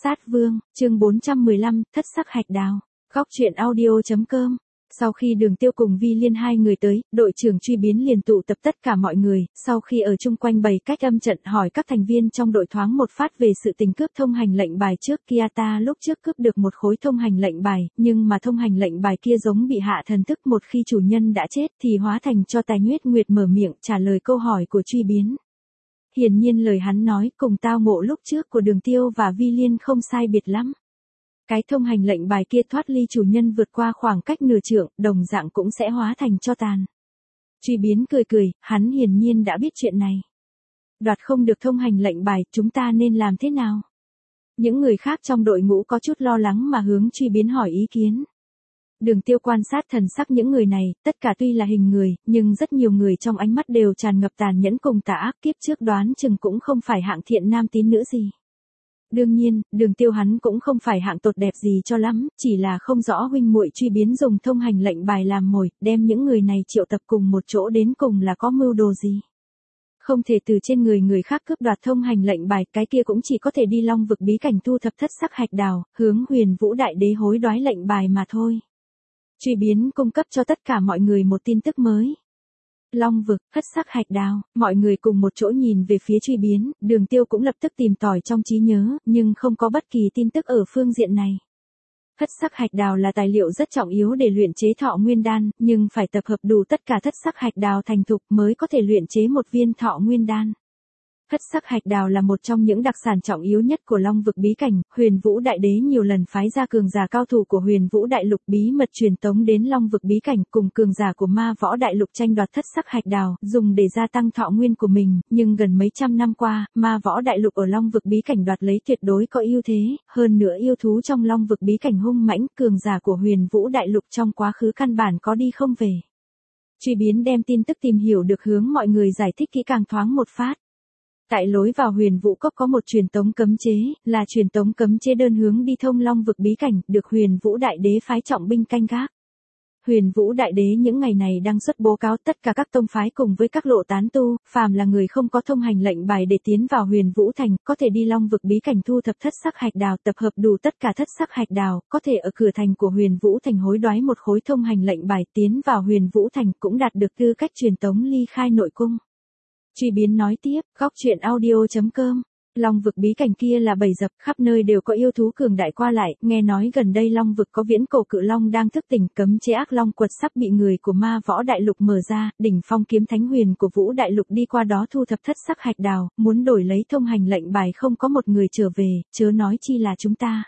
Sát Vương, chương 415, Thất sắc hạch đào. Góc truyện audio.com. Sau khi Đường Tiêu cùng Vi Liên hai người tới, đội trưởng truy biến liền tụ tập tất cả mọi người, sau khi ở chung quanh bày cách âm trận hỏi các thành viên trong đội thoáng một phát về sự tình cướp thông hành lệnh bài trước kia. Ta lúc trước cướp được một khối thông hành lệnh bài, nhưng mà thông hành lệnh bài kia giống bị hạ thần thức, một khi chủ nhân đã chết thì hóa thành cho tài. Nguyết Nguyệt mở miệng trả lời câu hỏi của truy biến. Hiển nhiên lời hắn nói cùng tao ngộ lúc trước của Đường Tiêu và Vi Liên không sai biệt lắm. Cái thông hành lệnh bài kia thoát ly chủ nhân vượt qua khoảng cách nửa trượng, đồng dạng cũng sẽ hóa thành tro tàn. Truy biến cười, hắn hiển nhiên đã biết chuyện này. Đoạt không được thông hành lệnh bài, chúng ta nên làm thế nào? Những người khác trong đội ngũ có chút lo lắng mà hướng truy biến hỏi ý kiến. Đường Tiêu quan sát thần sắc những người này, tất cả tuy là hình người, nhưng rất nhiều người trong ánh mắt đều tràn ngập tàn nhẫn cùng tà ác, kiếp trước đoán chừng cũng không phải hạng thiện nam tín nữ gì. Đương nhiên, Đường Tiêu hắn cũng không phải hạng tốt đẹp gì cho lắm, chỉ là không rõ huynh muội truy biến dùng thông hành lệnh bài làm mồi, đem những người này triệu tập cùng một chỗ đến cùng là có mưu đồ gì. Không thể từ trên người khác cướp đoạt thông hành lệnh bài, cái kia cũng chỉ có thể đi Long vực bí cảnh thu thập thất sắc hạch đào, hướng Huyền Vũ Đại Đế hối đoái lệnh bài mà thôi. Truy biến cung cấp cho tất cả mọi người một tin tức mới. Long vực, thất sắc hạch đào, mọi người cùng một chỗ nhìn về phía truy biến, Đường Tiêu cũng lập tức tìm tòi trong trí nhớ, nhưng không có bất kỳ tin tức ở phương diện này. Thất sắc hạch đào là tài liệu rất trọng yếu để luyện chế Thọ Nguyên Đan, nhưng phải tập hợp đủ tất cả thất sắc hạch đào thành thục mới có thể luyện chế một viên Thọ Nguyên Đan. Thất sắc hạch đào là một trong những đặc sản trọng yếu nhất của Long vực bí cảnh, Huyền Vũ Đại Đế nhiều lần phái ra cường giả cao thủ của Huyền Vũ Đại Lục bí mật truyền tống đến Long vực bí cảnh cùng cường giả của Ma Võ Đại Lục tranh đoạt thất sắc hạch đào, dùng để gia tăng thọ nguyên của mình, nhưng gần mấy trăm năm qua, Ma Võ Đại Lục ở Long vực bí cảnh đoạt lấy tuyệt đối có ưu thế, hơn nữa yêu thú trong Long vực bí cảnh hung mãnh, cường giả của Huyền Vũ Đại Lục trong quá khứ căn bản có đi không về. Truy biến đem tin tức tìm hiểu được hướng mọi người giải thích kỹ càng thoáng một phát. Tại lối vào Huyền Vũ Cốc có một truyền tống cấm chế, là truyền tống cấm chế đơn hướng đi thông Long vực bí cảnh, được Huyền Vũ Đại Đế phái trọng binh canh gác. Huyền Vũ Đại Đế những ngày này đang xuất bố cáo tất cả các tông phái cùng với các lộ tán tu, phàm là người không có thông hành lệnh bài để tiến vào Huyền Vũ Thành, có thể đi Long vực bí cảnh thu thập thất sắc hạch đào, tập hợp đủ tất cả thất sắc hạch đào, có thể ở cửa thành của Huyền Vũ Thành hối đoái một khối thông hành lệnh bài, tiến vào Huyền Vũ Thành cũng đạt được tư cách truyền tống ly khai nội cung. Truy biến nói tiếp, góc truyện audio.com. Long vực bí cảnh kia là bầy dập, khắp nơi đều có yêu thú cường đại qua lại, nghe nói gần đây Long vực có viễn cổ cự long đang thức tỉnh, cấm chế ác long quật sắp bị người của Ma Võ Đại Lục mở ra, đỉnh phong kiếm thánh huyền của Vũ Đại Lục đi qua đó thu thập thất sắc hạch đào, muốn đổi lấy thông hành lệnh bài không có một người trở về, chớ nói chi là chúng ta.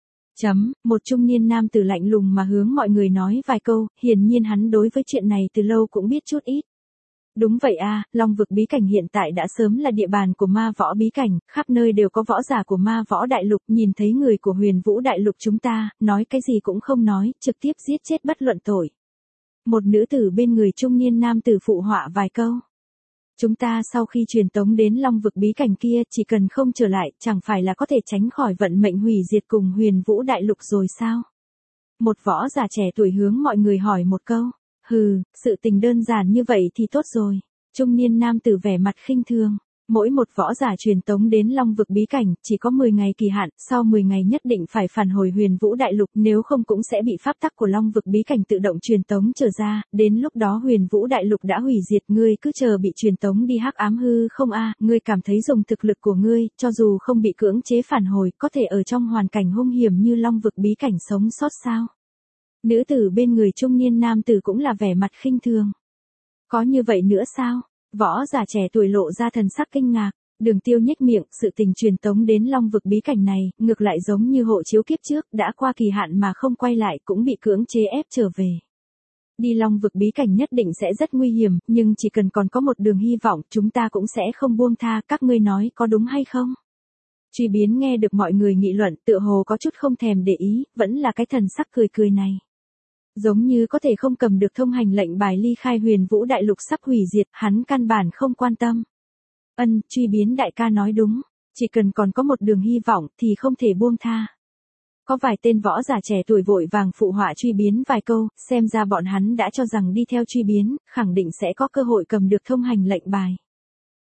Một trung niên nam tử lạnh lùng mà hướng mọi người nói vài câu, hiển nhiên hắn đối với chuyện này từ lâu cũng biết chút ít. Đúng vậy a, Long vực bí cảnh hiện tại đã sớm là địa bàn của Ma Võ bí cảnh, khắp nơi đều có võ giả của Ma Võ Đại Lục, nhìn thấy người của Huyền Vũ Đại Lục chúng ta, nói cái gì cũng không nói, trực tiếp giết chết bất luận tội. Một nữ tử bên người trung niên nam tử phụ họa vài câu. Chúng ta sau khi truyền tống đến Long vực bí cảnh kia, chỉ cần không trở lại, chẳng phải là có thể tránh khỏi vận mệnh hủy diệt cùng Huyền Vũ Đại Lục rồi sao? Một võ giả trẻ tuổi hướng mọi người hỏi một câu. Hừ, sự tình đơn giản như vậy thì tốt rồi. Trung niên nam tử vẻ mặt khinh thường. Mỗi một võ giả truyền tống đến Long vực bí cảnh, chỉ có 10 ngày kỳ hạn, sau 10 ngày nhất định phải phản hồi Huyền Vũ Đại Lục, nếu không cũng sẽ bị pháp tắc của Long vực bí cảnh tự động truyền tống trở ra, đến lúc đó Huyền Vũ Đại Lục đã hủy diệt, ngươi cứ chờ bị truyền tống đi hắc ám hư không a, ngươi cảm thấy dùng thực lực của ngươi, cho dù không bị cưỡng chế phản hồi, có thể ở trong hoàn cảnh hung hiểm như Long vực bí cảnh sống sót sao? Nữ tử bên người trung niên nam tử cũng là vẻ mặt khinh thường. Có như vậy nữa sao? Võ giả trẻ tuổi lộ ra thần sắc kinh ngạc. Đường Tiêu nhếch miệng, sự tình truyền tống đến Long vực bí cảnh này, ngược lại giống như hộ chiếu kiếp trước, đã qua kỳ hạn mà không quay lại cũng bị cưỡng chế ép trở về. Đi Long vực bí cảnh nhất định sẽ rất nguy hiểm, nhưng chỉ cần còn có một đường hy vọng, chúng ta cũng sẽ không buông tha, các ngươi nói có đúng hay không? Truy biến nghe được mọi người nghị luận, tựa hồ có chút không thèm để ý, vẫn là cái thần sắc cười này. Giống như có thể không cầm được thông hành lệnh bài ly khai Huyền Vũ Đại Lục sắp hủy diệt, hắn căn bản không quan tâm. Truy biến đại ca nói đúng, chỉ cần còn có một đường hy vọng thì không thể buông tha. Có vài tên võ giả trẻ tuổi vội vàng phụ họa truy biến vài câu, xem ra bọn hắn đã cho rằng đi theo truy biến, khẳng định sẽ có cơ hội cầm được thông hành lệnh bài.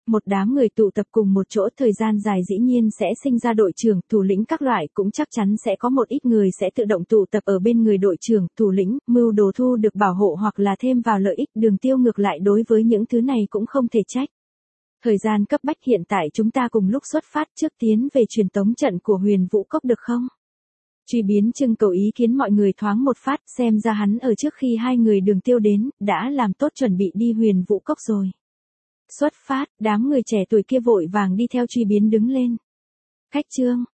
Một đám người tụ tập cùng một chỗ thời gian dài dĩ nhiên sẽ sinh ra đội trưởng, thủ lĩnh các loại, cũng chắc chắn sẽ có một ít người sẽ tự động tụ tập ở bên người đội trưởng, thủ lĩnh, mưu đồ thu được bảo hộ hoặc là thêm vào lợi ích. Đường Tiêu ngược lại đối với những thứ này cũng không thể trách. Thời gian cấp bách, hiện tại chúng ta cùng lúc xuất phát, trước tiến về truyền tống trận của Huyền Vũ Cốc được không? Truy Biến trưng cầu ý kiến mọi người thoáng một phát, xem ra hắn ở trước khi hai người Đường Tiêu đến, đã làm tốt chuẩn bị đi Huyền Vũ Cốc rồi. Xuất phát, đám người trẻ tuổi kia vội vàng đi theo Truy Biến đứng lên. Khách trương,